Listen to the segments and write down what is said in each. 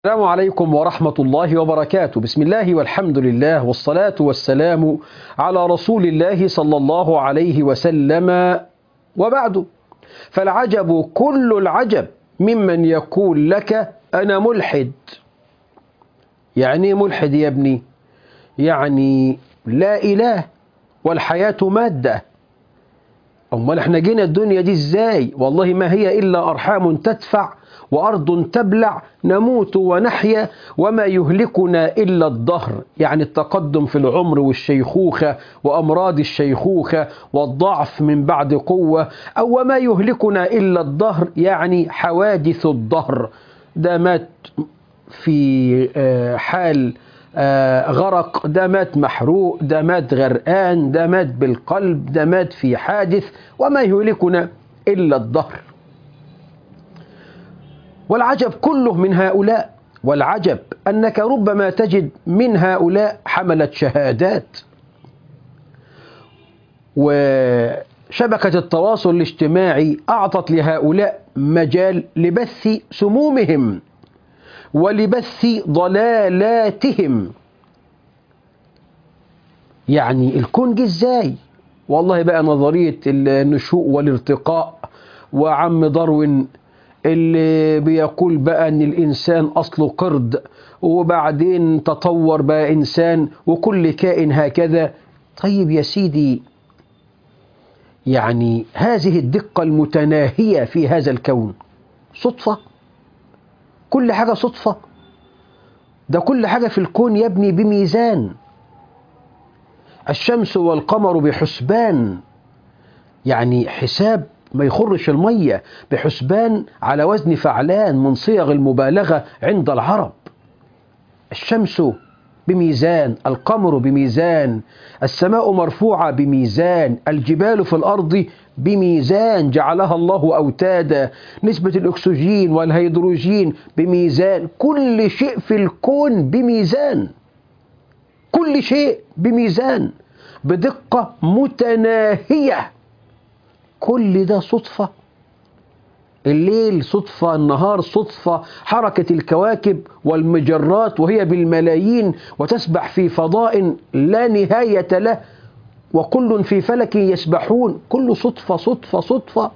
السلام عليكم ورحمة الله وبركاته. بسم الله والحمد لله والصلاة والسلام على رسول الله صلى الله عليه وسلم، وبعد. فالعجب كل العجب ممن يقول لك أنا ملحد. يعني إيه ملحد يا ابني؟ يعني لا إله والحياة مادة. أمال احنا جينا الدنيا دي ازاي؟ والله ما هي إلا أرحام تدفع وأرض تبلع، نموت ونحيا وما يهلكنا إلا الدهر. يعني التقدم في العمر والشيخوخة وأمراض الشيخوخة والضعف من بعد قوة، أو وما يهلكنا إلا الدهر، يعني حوادث الدهر. ده مات في حال غرق، ده مات محروق، ده مات غرقان، ده مات بالقلب، ده مات في حادث، وما يهلكنا إلا الدهر. والعجب كله من هؤلاء. والعجب أنك ربما تجد من هؤلاء حملة شهادات، وشبكة التواصل الاجتماعي أعطت لهؤلاء مجال لبث سمومهم ولبث ضلالاتهم. يعني الكون جه ازاي؟ والله بقى نظرية النشوء والارتقاء، وعم داروين اللي بيقول بقى ان الانسان اصله قرد وبعدين تطور بقى انسان وكل كائن هكذا. طيب يا سيدي، يعني هذه الدقة المتناهية في هذا الكون صدفة؟ كل حاجة صدفة؟ ده كل حاجة في الكون يا ابني بميزان. الشمس والقمر بحسبان، يعني حساب ما يخرش المية، بحسبان على وزن فعلان من صيغ المبالغة عند العرب. الشمس بميزان، القمر بميزان، السماء مرفوعة بميزان، الجبال في الأرض بميزان جعلها الله أوتادا، نسبة الأكسجين والهيدروجين بميزان، كل شيء في الكون بميزان، كل شيء بميزان بدقة متناهية. كل ده صدفة؟ الليل صدفة، النهار صدفة، حركة الكواكب والمجرات وهي بالملايين وتسبح في فضاء لا نهاية له، وكل في فلك يسبحون، كل صدفة صدفة صدفة.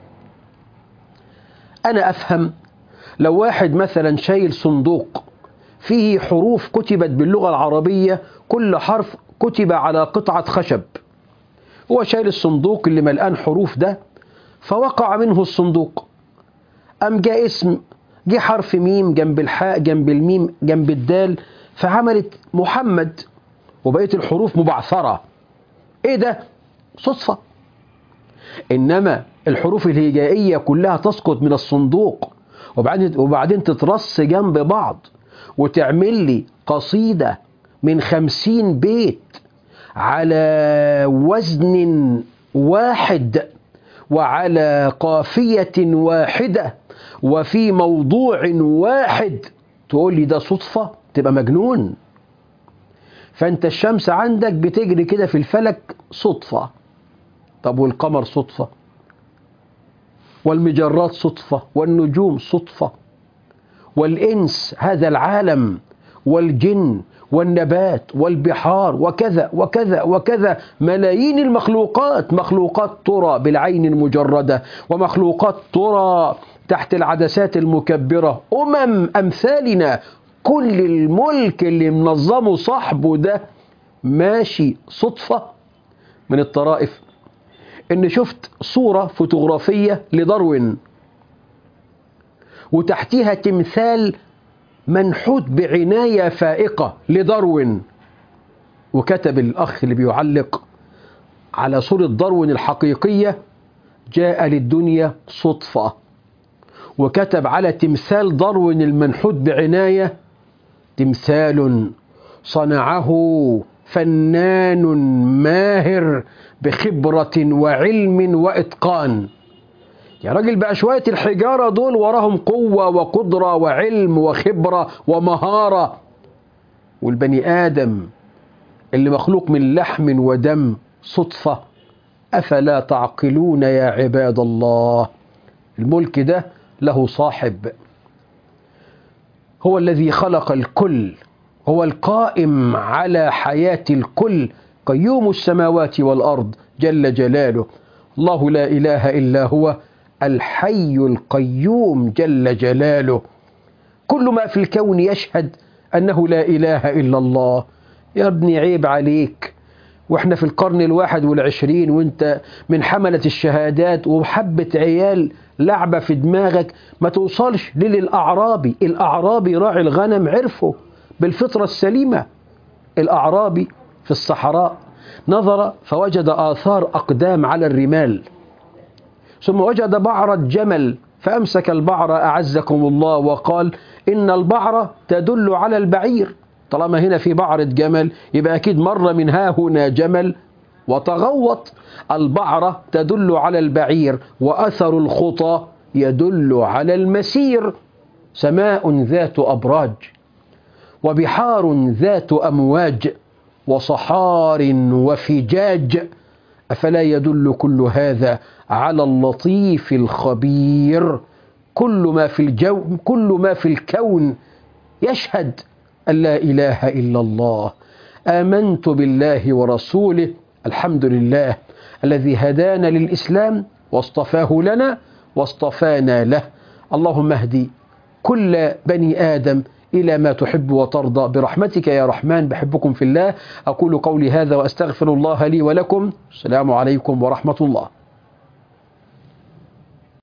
أنا أفهم لو واحد مثلا شايل صندوق فيه حروف كتبت باللغة العربية، كل حرف كتب على قطعة خشب، هو شايل الصندوق اللي ملآن حروف ده، فوقع منه الصندوق، أم جاء اسم، جه حرف ميم جنب الحاء جنب الميم جنب الدال، فعملت محمد وبقيت الحروف مبعثرة. ايه ده؟ صدفة. إنما الحروف الهجائية كلها تسقط من الصندوق وبعدين تترص جنب بعض وتعمل لي قصيدة من 50 بيت على وزن واحد وعلى قافية واحدة وفي موضوع واحد، تقول لي ده صدفة؟ تبقى مجنون. فأنت الشمس عندك بتجري كده في الفلك صدفة، طب والقمر صدفة، والمجرات صدفة، والنجوم صدفة، والإنس هذا العالم، والجن والنبات والبحار وكذا وكذا وكذا، ملايين المخلوقات، مخلوقات ترى بالعين المجردة ومخلوقات ترى تحت العدسات المكبرة، أمثالنا. كل الملك اللي منظمه صاحبه ده ماشي صدفة. من الطرائف إن شفت صورة فوتوغرافية لداروين وتحتها تمثال منحوت بعناية فائقة لداروين، وكتب الأخ اللي بيعلق على صورة داروين الحقيقية: جاء للدنيا صدفة. وكتب على تمثال داروين المنحوت بعناية: تمثال صنعه فنان ماهر بخبرة وعلم وإتقان. يا راجل بقى شوية الحجارة دول وراهم قوة وقدرة وعلم وخبرة ومهارة، والبني آدم اللي مخلوق من لحم ودم صدفة. أفلا تعقلون يا عباد الله؟ الملك ده له صاحب. هو الذي خلق الكل، هو القائم على حياة الكل، قيوم السماوات والأرض جل جلاله. الله لا إله إلا هو الحي القيوم جل جلاله. كل ما في الكون يشهد أنه لا إله إلا الله. يا ابني عيب عليك، وإحنا في القرن 21 وإنت من حملة الشهادات وحبة عيال لعبة في دماغك ما توصلش للأعرابي. الأعرابي راعي الغنم عرفه بالفطرة السليمة. الأعرابي في الصحراء نظر فوجد آثار أقدام على الرمال، ثم وجد بعرة جمل فأمسك البعرة أعزكم الله وقال إن البعرة تدل على البعير، طالما هنا في بعرة جمل يبقى أكيد مر من ها هنا جمل وتغوط. البعرة تدل على البعير وأثر الخطى يدل على المسير. سماء ذات أبراج وبحار ذات أمواج وصحار وفجاج، أفلا يدل كل هذا على اللطيف الخبير؟ كل ما في الكون يشهد أن لا إله إلا الله. آمنت بالله ورسوله، الحمد لله الذي هدانا للإسلام واصطفاه لنا واصطفانا له. اللهم اهدي كل بني آدم إلى ما تحب وترضى برحمتك يا رحمن. بحبكم في الله. أقول قولي هذا وأستغفر الله لي ولكم. السلام عليكم ورحمة الله.